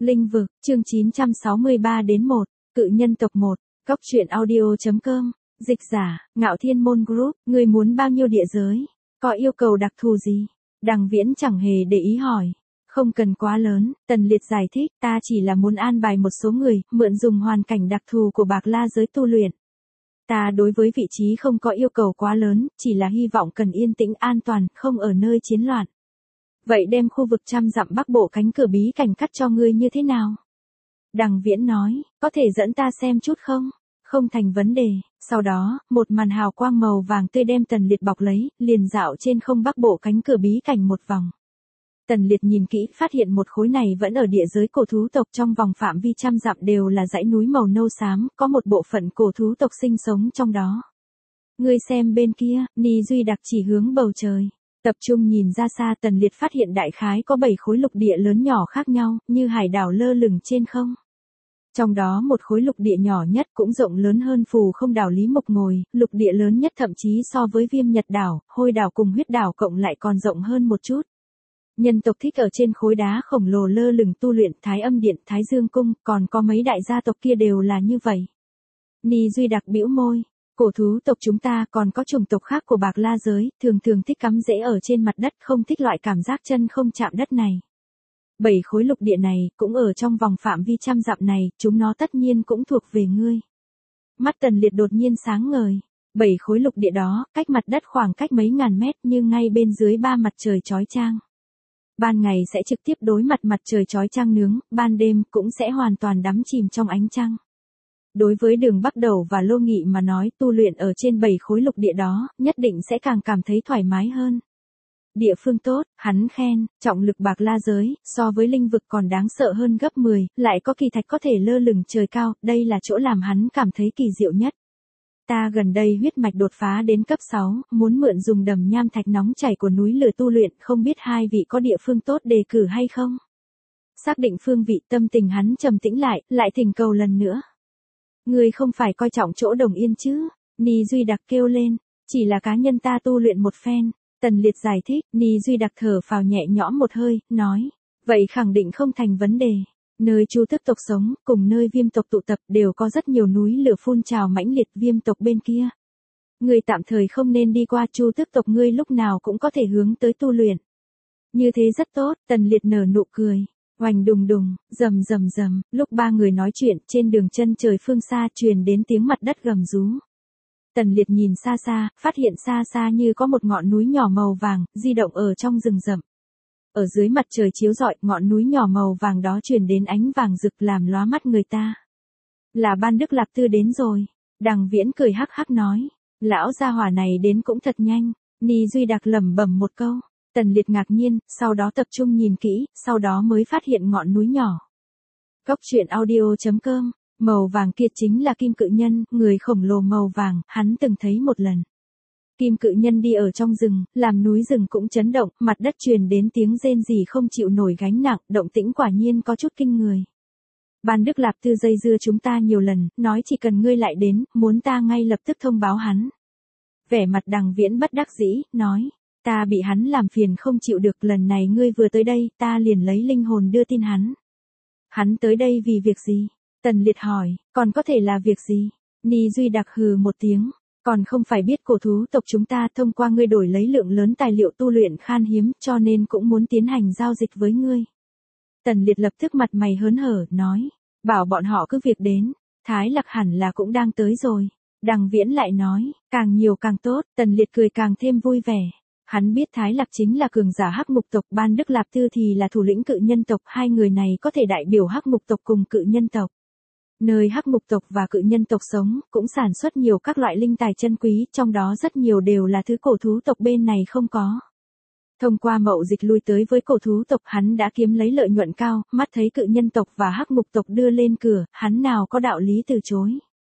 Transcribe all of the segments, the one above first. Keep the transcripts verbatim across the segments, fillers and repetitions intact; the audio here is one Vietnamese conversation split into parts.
Linh vực, chương chín trăm sáu mươi ba đến một, cự nhân tộc một, Cóc truyện audio.com, dịch giả, Ngạo Thiên Môn Group, người muốn bao nhiêu địa giới? Có yêu cầu đặc thù gì? Đằng Viễn chẳng hề để ý hỏi. Không cần quá lớn, Tần Liệt giải thích, ta chỉ là muốn an bài một số người, mượn dùng hoàn cảnh đặc thù của Bạc La giới tu luyện. Ta đối với vị trí không có yêu cầu quá lớn, chỉ là hy vọng cần yên tĩnh an toàn, không ở nơi chiến loạn. Vậy đem khu vực trăm dặm bắc bộ cánh cửa bí cảnh cắt cho ngươi như thế nào? Đằng Viễn nói, có thể dẫn ta xem chút không? Không thành vấn đề. Sau đó, một màn hào quang màu vàng tươi đem Tần Liệt bọc lấy, liền dạo trên không bắc bộ cánh cửa bí cảnh một vòng. Tần Liệt nhìn kỹ, phát hiện một khối này vẫn ở địa giới cổ thú tộc, trong vòng phạm vi trăm dặm đều là dãy núi màu nâu xám, có một bộ phận cổ thú tộc sinh sống trong đó. Ngươi xem bên kia, Ni Duy đặc chỉ hướng bầu trời. Tập trung nhìn ra xa, Tần Liệt phát hiện đại khái có bảy khối lục địa lớn nhỏ khác nhau, như hải đảo lơ lửng trên không. Trong đó một khối lục địa nhỏ nhất cũng rộng lớn hơn Phù Không đảo Lý Mộc Ngồi, lục địa lớn nhất thậm chí so với Viêm Nhật đảo, Hôi đảo cùng Huyết đảo cộng lại còn rộng hơn một chút. Nhân tộc thích ở trên khối đá khổng lồ lơ lửng tu luyện, Thái Âm Điện, Thái Dương Cung, còn có mấy đại gia tộc kia đều là như vậy. Ni Duy đặc bĩu môi. Cổ thú tộc chúng ta còn có chủng tộc khác của Bạc La giới, thường thường thích cắm rễ ở trên mặt đất, không thích loại cảm giác chân không chạm đất này. Bảy khối lục địa này, cũng ở trong vòng phạm vi trăm dặm này, chúng nó tất nhiên cũng thuộc về ngươi. Mắt Tần Liệt đột nhiên sáng ngời. Bảy khối lục địa đó, cách mặt đất khoảng cách mấy ngàn mét, như ngay bên dưới ba mặt trời chói chang. Ban ngày sẽ trực tiếp đối mặt mặt trời chói chang nướng, ban đêm cũng sẽ hoàn toàn đắm chìm trong ánh trăng. Đối với Đường Bắc Đầu và Lô Nghị mà nói, tu luyện ở trên bảy khối lục địa đó, nhất định sẽ càng cảm thấy thoải mái hơn. Địa phương tốt, hắn khen, trọng lực Bạc La giới, so với linh vực còn đáng sợ hơn gấp mười, lại có kỳ thạch có thể lơ lửng trời cao, đây là chỗ làm hắn cảm thấy kỳ diệu nhất. Ta gần đây huyết mạch đột phá đến cấp sáu, muốn mượn dùng đầm nham thạch nóng chảy của núi lửa tu luyện, không biết hai vị có địa phương tốt đề cử hay không? Xác định phương vị, tâm tình hắn trầm tĩnh lại, lại thỉnh cầu lần nữa. Ngươi không phải coi trọng chỗ Đồng Yên chứ? Ni Duy đặc kêu lên, chỉ là cá nhân ta tu luyện một phen. Tần Liệt giải thích, Ni Duy đặc thở phào nhẹ nhõm một hơi, nói, vậy khẳng định không thành vấn đề. Nơi Chu Tước tộc sống, cùng nơi Viêm tộc tụ tập đều có rất nhiều núi lửa phun trào mãnh liệt, Viêm tộc bên kia. Ngươi tạm thời không nên đi qua Chu Tước tộc, ngươi lúc nào cũng có thể hướng tới tu luyện. Như thế rất tốt, Tần Liệt nở nụ cười. Oành đùng đùng, rầm rầm rầm, lúc ba người nói chuyện, trên đường chân trời phương xa truyền đến tiếng mặt đất gầm rú. Tần Liệt nhìn xa xa, phát hiện xa xa như có một ngọn núi nhỏ màu vàng, di động ở trong rừng rậm. Ở dưới mặt trời chiếu rọi, ngọn núi nhỏ màu vàng đó truyền đến ánh vàng rực làm lóa mắt người ta. Là Ban Đức Lạp Tư đến rồi. Đằng Viễn cười hắc hắc nói. Lão gia hỏa này đến cũng thật nhanh. Ni Duy đặc lẩm bẩm một câu. Tần Liệt ngạc nhiên, sau đó tập trung nhìn kỹ, sau đó mới phát hiện ngọn núi nhỏ. Cóc truyện audio.com, màu vàng kia chính là Kim Cự Nhân, người khổng lồ màu vàng, hắn từng thấy một lần. Kim Cự Nhân đi ở trong rừng, làm núi rừng cũng chấn động, mặt đất truyền đến tiếng rên rỉ không chịu nổi gánh nặng, động tĩnh quả nhiên có chút kinh người. Ban Đức Lạp Tư dây dưa chúng ta nhiều lần, nói chỉ cần ngươi lại đến, muốn ta ngay lập tức thông báo hắn. Vẻ mặt Đằng Viễn bất đắc dĩ, nói. Ta bị hắn làm phiền không chịu được, lần này ngươi vừa tới đây, ta liền lấy linh hồn đưa tin hắn. Hắn tới đây vì việc gì? Tần Liệt hỏi, còn có thể là việc gì? Ni Duy đặc hừ một tiếng, còn không phải biết cổ thú tộc chúng ta thông qua ngươi đổi lấy lượng lớn tài liệu tu luyện khan hiếm, cho nên cũng muốn tiến hành giao dịch với ngươi. Tần Liệt lập tức mặt mày hớn hở, nói, bảo bọn họ cứ việc đến, Thái Lạc hẳn là cũng đang tới rồi. Đằng Viễn lại nói, càng nhiều càng tốt, Tần Liệt cười càng thêm vui vẻ. Hắn biết Thái Lạc chính là cường giả Hắc Mục tộc, Ban Đức Lạp Tư thì là thủ lĩnh Cự Nhân tộc, hai người này có thể đại biểu Hắc Mục tộc cùng Cự Nhân tộc. Nơi Hắc Mục tộc và Cự Nhân tộc sống, cũng sản xuất nhiều các loại linh tài chân quý, trong đó rất nhiều đều là thứ cổ thú tộc bên này không có. Thông qua mậu dịch lui tới với cổ thú tộc, hắn đã kiếm lấy lợi nhuận cao, mắt thấy Cự Nhân tộc và Hắc Mục tộc đưa lên cửa, hắn nào có đạo lý từ chối.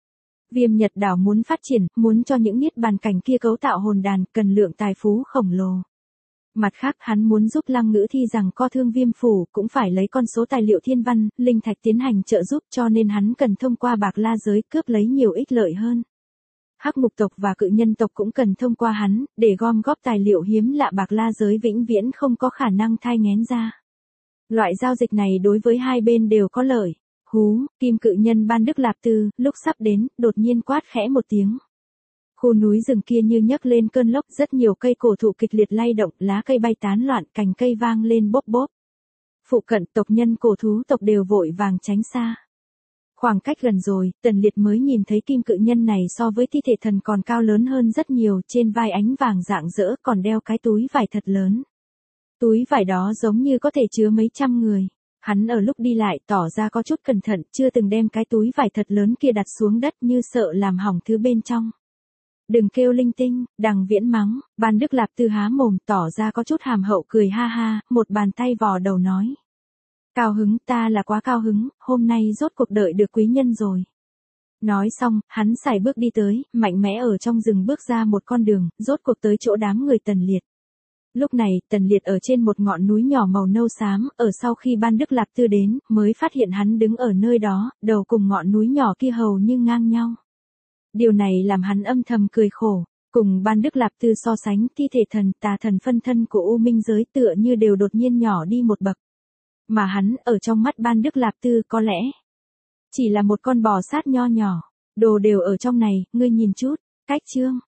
Viêm Nhật đảo muốn phát triển, muốn cho những niết bàn cảnh kia cấu tạo hồn đàn, cần lượng tài phú khổng lồ. Mặt khác hắn muốn giúp Lăng Ngữ Thi rằng co thương Viêm phủ, cũng phải lấy con số tài liệu thiên văn, linh thạch tiến hành trợ giúp, cho nên hắn cần thông qua Bạc La giới cướp lấy nhiều ích lợi hơn. Hắc Mục tộc và Cự Nhân tộc cũng cần thông qua hắn, để gom góp tài liệu hiếm lạ Bạc La giới vĩnh viễn không có khả năng thai nghén ra. Loại giao dịch này đối với hai bên đều có lợi. Hú, kim cự nhân Ban Đức Lạp Tư, lúc sắp đến, đột nhiên quát khẽ một tiếng. Khu núi rừng kia như nhấc lên cơn lốc, rất nhiều cây cổ thụ kịch liệt lay động, lá cây bay tán loạn, cành cây vang lên bốp bốp. Phụ cận tộc nhân cổ thú tộc đều vội vàng tránh xa. Khoảng cách gần rồi, Tần Liệt mới nhìn thấy kim cự nhân này so với thi thể thần còn cao lớn hơn rất nhiều, trên vai ánh vàng rạng rỡ còn đeo cái túi vải thật lớn. Túi vải đó giống như có thể chứa mấy trăm người. Hắn ở lúc đi lại tỏ ra có chút cẩn thận, chưa từng đem cái túi vải thật lớn kia đặt xuống đất như sợ làm hỏng thứ bên trong. Đừng kêu linh tinh, Đằng Viễn mắng. Ban Đức Lạp Tư há mồm tỏ ra có chút hàm hậu cười ha ha, một bàn tay vò đầu nói. Cao hứng, ta là quá cao hứng, hôm nay rốt cuộc đợi được quý nhân rồi. Nói xong, hắn sải bước đi tới, mạnh mẽ ở trong rừng bước ra một con đường, rốt cuộc tới chỗ đám người Tần Liệt. Lúc này, Tần Liệt ở trên một ngọn núi nhỏ màu nâu xám, ở sau khi Ban Đức Lạp Tư đến, mới phát hiện hắn đứng ở nơi đó, đầu cùng ngọn núi nhỏ kia hầu như ngang nhau. Điều này làm hắn âm thầm cười khổ, cùng Ban Đức Lạp Tư so sánh, thi thể thần tà thần phân thân của U Minh giới tựa như đều đột nhiên nhỏ đi một bậc. Mà hắn, ở trong mắt Ban Đức Lạp Tư có lẽ, chỉ là một con bò sát nho nhỏ, đồ đều ở trong này, ngươi nhìn chút, cách chương.